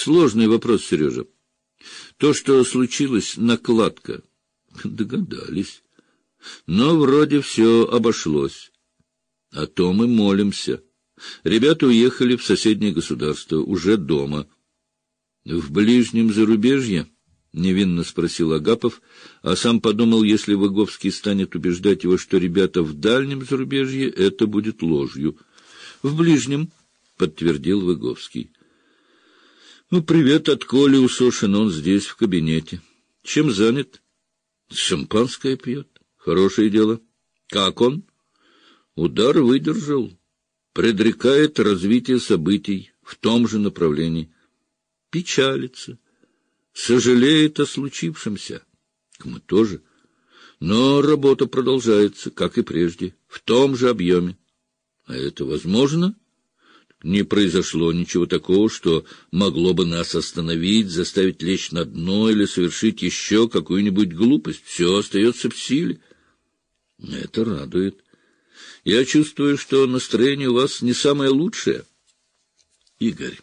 Сложный вопрос, Сережа. То, что случилось, накладка. Догадались. Но вроде все обошлось. О том и молимся. Ребята уехали в соседнее государство, уже дома. — В ближнем зарубежье? — невинно спросил Агапов, а сам подумал, если Выговский станет убеждать его, что ребята в дальнем зарубежье, это будет ложью. — В ближнем, — подтвердил Выговский. — Ну, привет от Коли Усошина, он здесь, в кабинете. — Чем занят? — Шампанское пьет. — Хорошее дело. — Как он? — Удар выдержал. Предрекает развитие событий в том же направлении. Печалится. Сожалеет о случившемся. Мы тоже. Но работа продолжается, как и прежде, в том же объеме. А это возможно? Не произошло ничего такого, что могло бы нас остановить, заставить лечь на дно или совершить еще какую-нибудь глупость. Все остается в силе. Это радует. Я чувствую, что настроение у вас не самое лучшее. Игорь.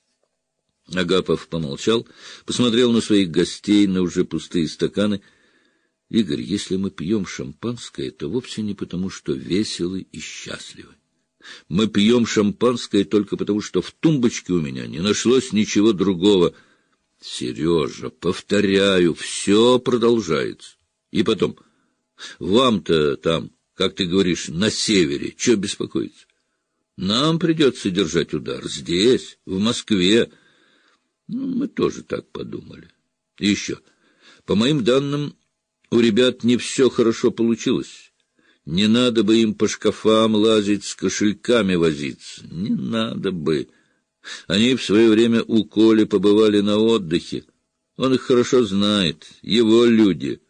Агапов помолчал, посмотрел на своих гостей, на уже пустые стаканы. — Игорь, если мы пьем шампанское, то вовсе не потому, что веселы и счастливы. Мы пьем шампанское только потому, что в тумбочке у меня не нашлось ничего другого. Сережа, повторяю, все продолжается. И потом, вам-то там, как ты говоришь, на севере, чего беспокоиться? Нам придется держать удар здесь, в Москве. Ну, мы тоже так подумали. И еще, по моим данным, у ребят не все хорошо получилось. Не надо бы им по шкафам лазить, с кошельками возиться. Не надо бы. Они в свое время у Коли побывали на отдыхе. Он их хорошо знает, его люди.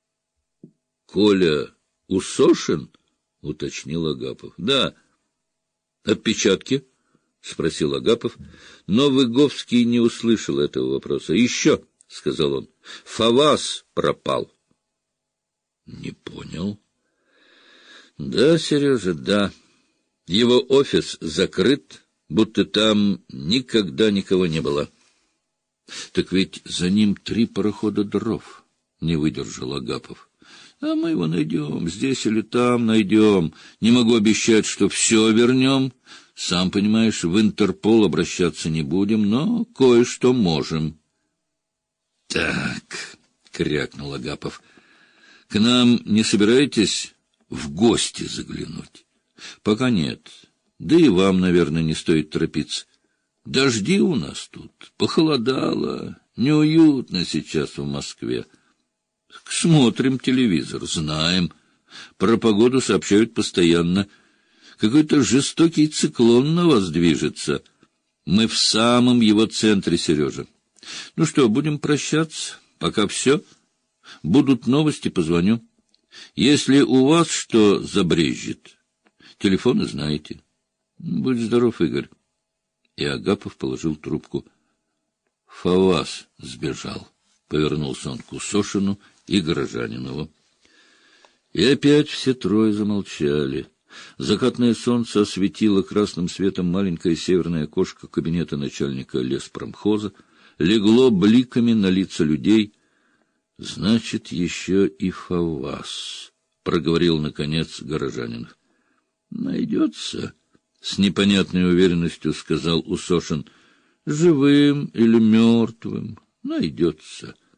— Коля Усошин? — уточнил Агапов. — Да. — Отпечатки? — спросил Агапов, но Выговский не услышал этого вопроса. — Еще, — сказал он, — Фавас пропал. — Не понял. — Да, Сережа, да. Его офис закрыт, будто там никогда никого не было. — Так ведь за ним 3 парохода дров, — не выдержал Агапов. — А мы его найдем, здесь или там найдем. Не могу обещать, что все вернем. Сам понимаешь, в Интерпол обращаться не будем, но кое-что можем. — Так, — крякнул Агапов, — к нам не собираетесь в гости заглянуть? — Пока нет. Да и вам, наверное, не стоит торопиться. Дожди у нас тут, похолодало, неуютно сейчас в Москве. Смотрим телевизор, знаем. Про погоду сообщают постоянно. Какой-то жестокий циклон на вас движется. Мы в самом его центре, Сережа. Ну что, будем прощаться? Пока все. Будут новости, позвоню. Если у вас что забрежет, телефоны знаете. Будь здоров, Игорь. И Агапов положил трубку. Фавас сбежал. Повернулся он к Усошину и Горожанинову. И опять все трое замолчали. Закатное солнце осветило красным светом маленькое северное окошко кабинета начальника леспромхоза, легло бликами на лица людей. — Значит, еще и Фавас, — проговорил, наконец, Горожанинов. — Найдется, — с непонятной уверенностью сказал Усошин. — Живым или мертвым найдется.